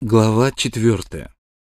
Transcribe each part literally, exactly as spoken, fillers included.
Глава четвертая.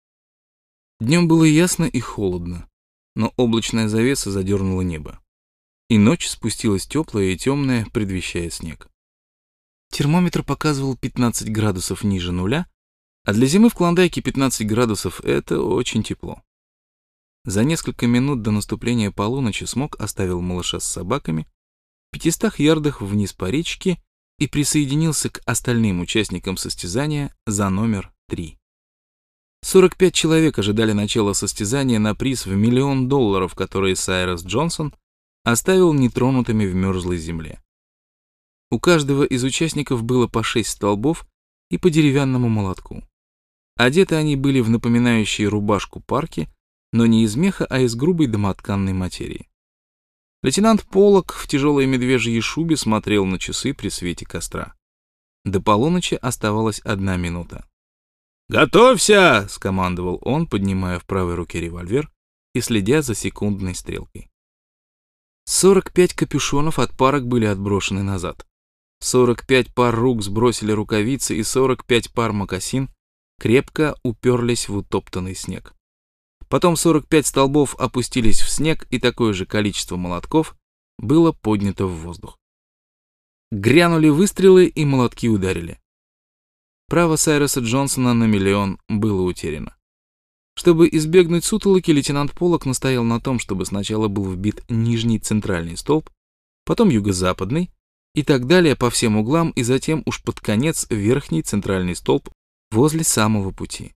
Днем было ясно и холодно, но облачная завеса задернула небо, и ночь спустилась теплая и темная, предвещая снег. Термометр показывал пятнадцать градусов ниже нуля, а для зимы в Клондайке пятнадцать градусов — это очень тепло. За несколько минут до наступления полуночи Смок оставил малыша с собаками в пятистах ярдах вниз по речке и присоединился к остальным участникам состязания за номер три. сорок пять человек ожидали начала состязания на приз в миллион долларов, которые Сайрус Джонсон оставил нетронутыми в мерзлой земле. У каждого из участников было по шесть столбов и по деревянному молотку. Одеты они были в напоминающие рубашку парки, но не из меха, а из грубой домотканной материи. Лейтенант Поллок в тяжелой медвежьей шубе смотрел на часы при свете костра. До полуночи оставалась одна минута. «Готовься!» — скомандовал он, поднимая в правой руке револьвер и следя за секундной стрелкой. сорок пять капюшонов от парок были отброшены назад. сорок пять пар рук сбросили рукавицы, и сорок пять пар мокасин крепко уперлись в утоптанный снег. Потом сорок пять столбов опустились в снег, и такое же количество молотков было поднято в воздух. Грянули выстрелы, и молотки ударили. Право Сайруса Джонсона на миллион было утеряно. Чтобы избегнуть сутолоки, лейтенант Поллок настоял на том, чтобы сначала был вбит нижний центральный столб, потом юго-западный, и так далее по всем углам, и затем уж под конец верхний центральный столб возле самого пути.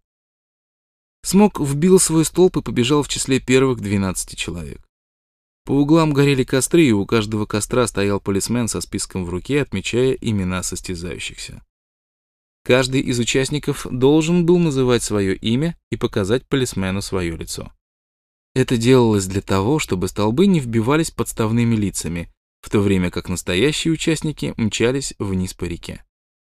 Смок вбил свой столб и побежал в числе первых двенадцати человек. По углам горели костры, и у каждого костра стоял полисмен со списком в руке, отмечая имена состязающихся. Каждый из участников должен был называть свое имя и показать полисмену свое лицо. Это делалось для того, чтобы столбы не вбивались подставными лицами, в то время как настоящие участники мчались вниз по реке.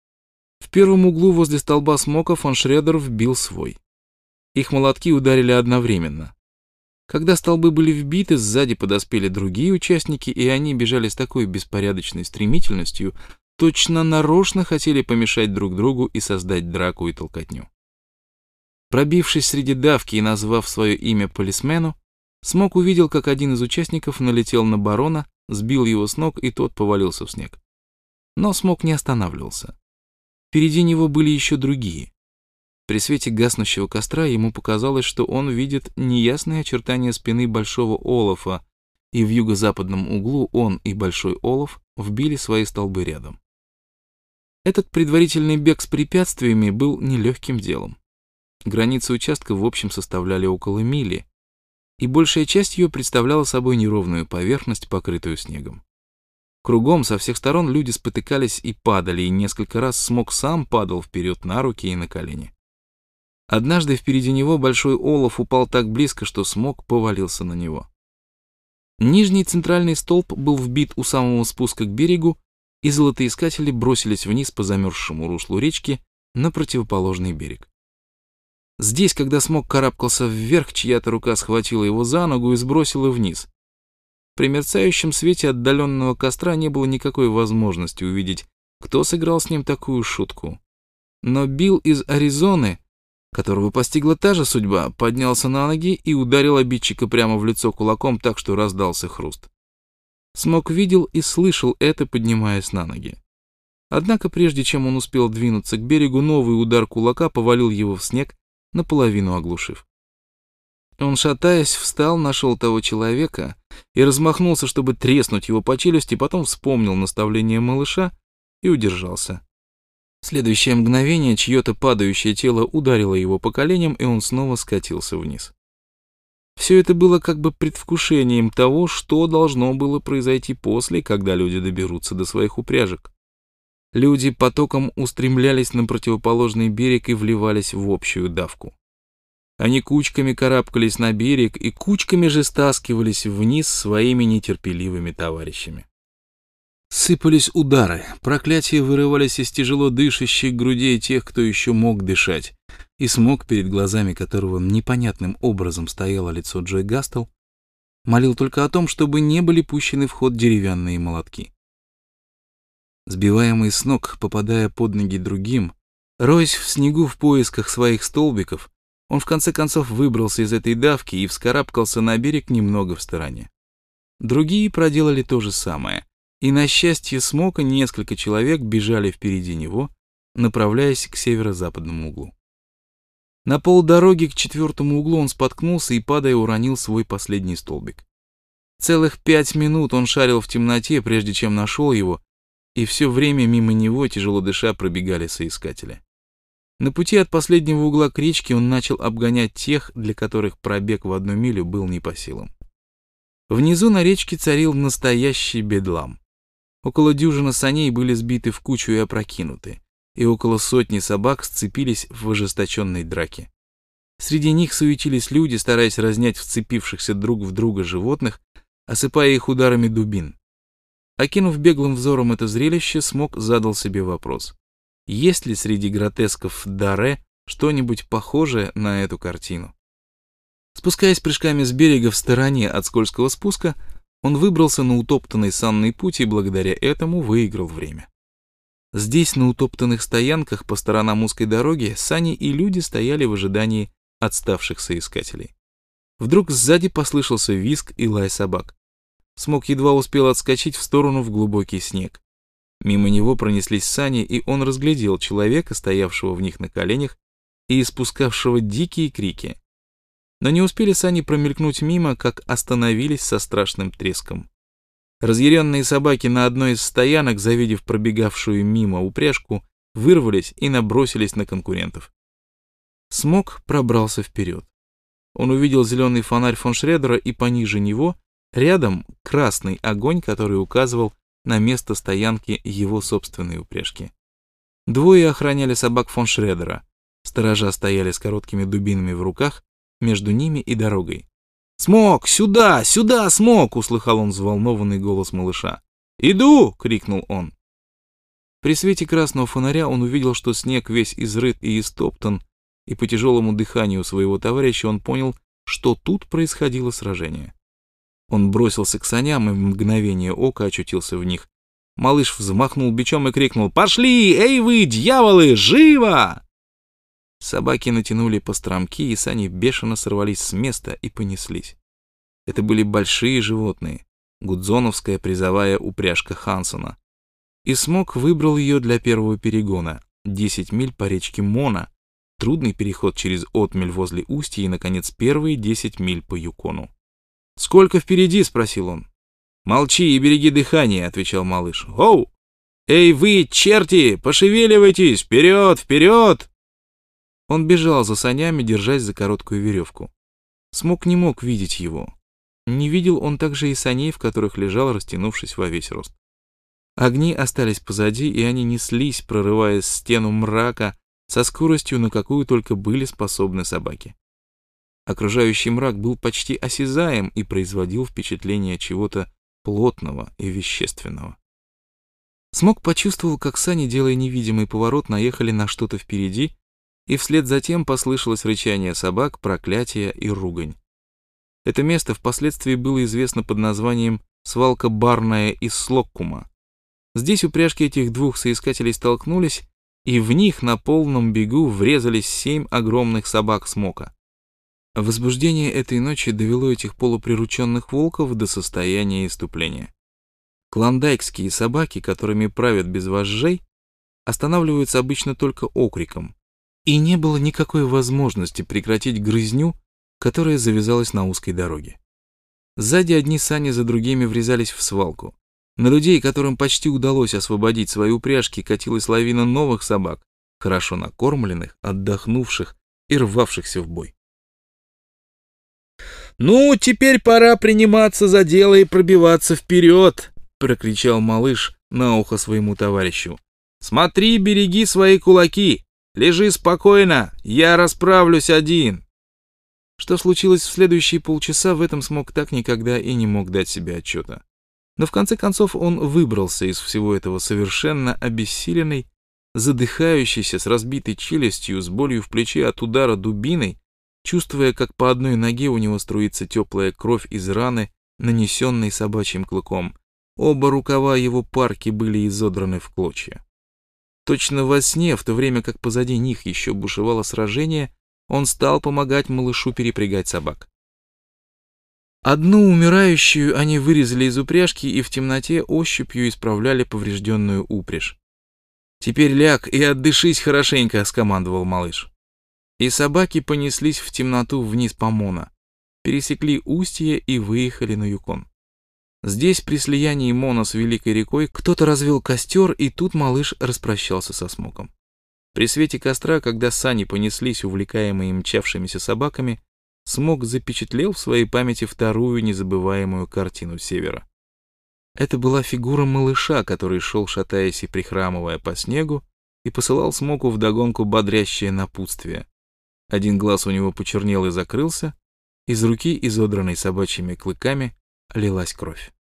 В первом углу возле столба Смока фон Шредер вбил свой. Их молотки ударили одновременно. Когда столбы были вбиты, сзади подоспели другие участники, и они бежали с такой беспорядочной стремительностью, точно нарочно хотели помешать друг другу и создать драку и толкотню. Пробившись среди давки и назвав свое имя полисмену, Смок увидел, как один из участников налетел на барона, сбил его с ног, и тот повалился в снег. Но Смок не останавливался. Впереди него были еще другие. При свете гаснущего костра ему показалось, что он видит неясные очертания спины Большого Олафа, и в юго-западном углу он и Большой Олаф вбили свои столбы рядом. Этот предварительный бег с препятствиями был нелегким делом. Границы участка в общем составляли около мили, и большая часть ее представляла собой неровную поверхность, покрытую снегом. Кругом со всех сторон люди спотыкались и падали, и несколько раз Смок сам падал вперед на руки и на колени. Однажды впереди него Большой Олаф упал так близко, что Смок повалился на него. Нижний центральный столб был вбит у самого спуска к берегу, и золотоискатели бросились вниз по замерзшему руслу речки на противоположный берег. Здесь, когда Смок карабкался вверх, чья-то рука схватила его за ногу и сбросила вниз. При мерцающем свете отдаленного костра не было никакой возможности увидеть, кто сыграл с ним такую шутку. Но Билл из Аризоны, которого постигла та же судьба, поднялся на ноги и ударил обидчика прямо в лицо кулаком так, что раздался хруст. Смок видел и слышал это, поднимаясь на ноги. Однако прежде чем он успел двинуться к берегу, новый удар кулака повалил его в снег, наполовину оглушив. Он, шатаясь, встал, нашел того человека и размахнулся, чтобы треснуть его по челюсти, потом вспомнил наставление малыша и удержался. В следующее мгновение чье-то падающее тело ударило его по коленям, и он снова скатился вниз. Все это было как бы предвкушением того, что должно было произойти после, когда люди доберутся до своих упряжек. Люди потоком устремлялись на противоположный берег и вливались в общую давку. Они кучками карабкались на берег и кучками же стаскивались вниз своими нетерпеливыми товарищами. Сыпались удары, проклятия вырывались из тяжело дышащих грудей тех, кто еще мог дышать, и Смок, перед глазами которого непонятным образом стояло лицо Джой Гастел, молил только о том, чтобы не были пущены в ход деревянные молотки. Сбиваемый с ног, попадая под ноги другим, Роясь в снегу в поисках своих столбиков, он в конце концов выбрался из этой давки и вскарабкался на берег немного в стороне. Другие проделали то же самое, и на счастье Смока несколько человек бежали впереди него, направляясь к северо-западному углу. На полдороги к четвертому углу он споткнулся и, падая, уронил свой последний столбик. Целых пять минут он шарил в темноте, прежде чем нашел его, и все время мимо него, тяжело дыша, пробегали соискатели. На пути от последнего угла к речке он начал обгонять тех, для которых пробег в одну милю был не по силам. Внизу на речке царил настоящий бедлам. Около дюжины саней были сбиты в кучу и опрокинуты, и около сотни собак сцепились в ожесточенной драке. Среди них суетились люди, стараясь разнять вцепившихся друг в друга животных, осыпая их ударами дубин. Окинув беглым взором это зрелище, Смок задал себе вопрос: есть ли среди гротесков Даре что-нибудь похожее на эту картину? Спускаясь прыжками с берега в стороне от скользкого спуска, он выбрался на утоптанный санный путь и благодаря этому выиграл время. Здесь, на утоптанных стоянках по сторонам узкой дороги, сани и люди стояли в ожидании отставших соискателей. Вдруг сзади послышался визг и лай собак. Смок едва успел отскочить в сторону в глубокий снег. Мимо него пронеслись сани, и он разглядел человека, стоявшего в них на коленях и испускавшего дикие крики. Но не успели сани промелькнуть мимо, как остановились со страшным треском. Разъяренные собаки на одной из стоянок, завидев пробегавшую мимо упряжку, вырвались и набросились на конкурентов. Смок пробрался вперед. Он увидел зеленый фонарь фон Шредера, и пониже него, рядом, красный огонь, который указывал на место стоянки его собственной упряжки. Двое охраняли собак фон Шредера. Сторожа стояли с короткими дубинами в руках между ними и дорогой. «Смок, сюда, сюда, Смок!» — услыхал он взволнованный голос малыша. «Иду!» — крикнул он. При свете красного фонаря он увидел, что снег весь изрыт и истоптан, и по тяжелому дыханию своего товарища он понял, что тут происходило сражение. Он бросился к саням и в мгновение ока очутился в них. Малыш взмахнул бичом и крикнул: «Пошли! Эй вы, дьяволы, живо!» Собаки натянули постромки, и сани бешено сорвались с места и понеслись. Это были большие животные, гудзоновская призовая упряжка Хансона. И Смок выбрал ее для первого перегона, десять миль по речке Мона, трудный переход через отмель возле устья и, наконец, первые десять миль по Юкону. «Сколько впереди?» — спросил он. «Молчи и береги дыхание», — отвечал малыш. «Оу! Эй вы, черти, пошевеливайтесь! Вперед, вперед!» Он бежал за санями, держась за короткую веревку. Смок не мог видеть его. Не видел он также и саней, в которых лежал, растянувшись во весь рост. Огни остались позади, и они неслись, прорывая стену мрака со скоростью, на какую только были способны собаки. Окружающий мрак был почти осязаем и производил впечатление чего-то плотного и вещественного. Смок почувствовал, как сани, делая невидимый поворот, наехали на что-то впереди, и вслед за тем послышалось рычание собак, проклятие и ругань. Это место впоследствии было известно под названием «Свалка Барная из Слоккума». Здесь упряжки этих двух соискателей столкнулись, и в них на полном бегу врезались семь огромных собак Смока. Возбуждение этой ночи довело этих полуприрученных волков до состояния исступления. Клондайкские собаки, которыми правят без вожжей, останавливаются обычно только окриком, и не было никакой возможности прекратить грызню, которая завязалась на узкой дороге. Сзади одни сани за другими врезались в свалку. На людей, которым почти удалось освободить свои упряжки, катилась лавина новых собак, хорошо накормленных, отдохнувших и рвавшихся в бой. «Ну, теперь пора приниматься за дело и пробиваться вперед!» — прокричал малыш на ухо своему товарищу. «Смотри, береги свои кулаки! Лежи спокойно, я расправлюсь один!» Что случилось в следующие полчаса, в этом Смок так никогда и не мог дать себе отчета. Но в конце концов он выбрался из всего этого совершенно обессиленный, задыхающийся, с разбитой челюстью, с болью в плече от удара дубиной, чувствуя, как по одной ноге у него струится теплая кровь из раны, нанесенной собачьим клыком. Оба рукава его парки были изодраны в клочья. Точно во сне, в то время как позади них еще бушевало сражение, он стал помогать малышу перепрягать собак. Одну умирающую они вырезали из упряжки и в темноте ощупью исправляли поврежденную упряжь. «Теперь ляг и отдышись хорошенько», — скомандовал малыш. И собаки понеслись в темноту вниз по Мона, пересекли устье и выехали на Юкон. Здесь, при слиянии Мона с Великой рекой, кто-то развел костер, и тут малыш распрощался со Смоком. При свете костра, когда сани понеслись, увлекаемые мчавшимися собаками, Смок запечатлел в своей памяти вторую незабываемую картину Севера. Это была фигура малыша, который шел, шатаясь и прихрамывая по снегу, и посылал Смоку вдогонку бодрящее напутствие. Один глаз у него почернел и закрылся, из руки, изодранной собачьими клыками, лилась кровь.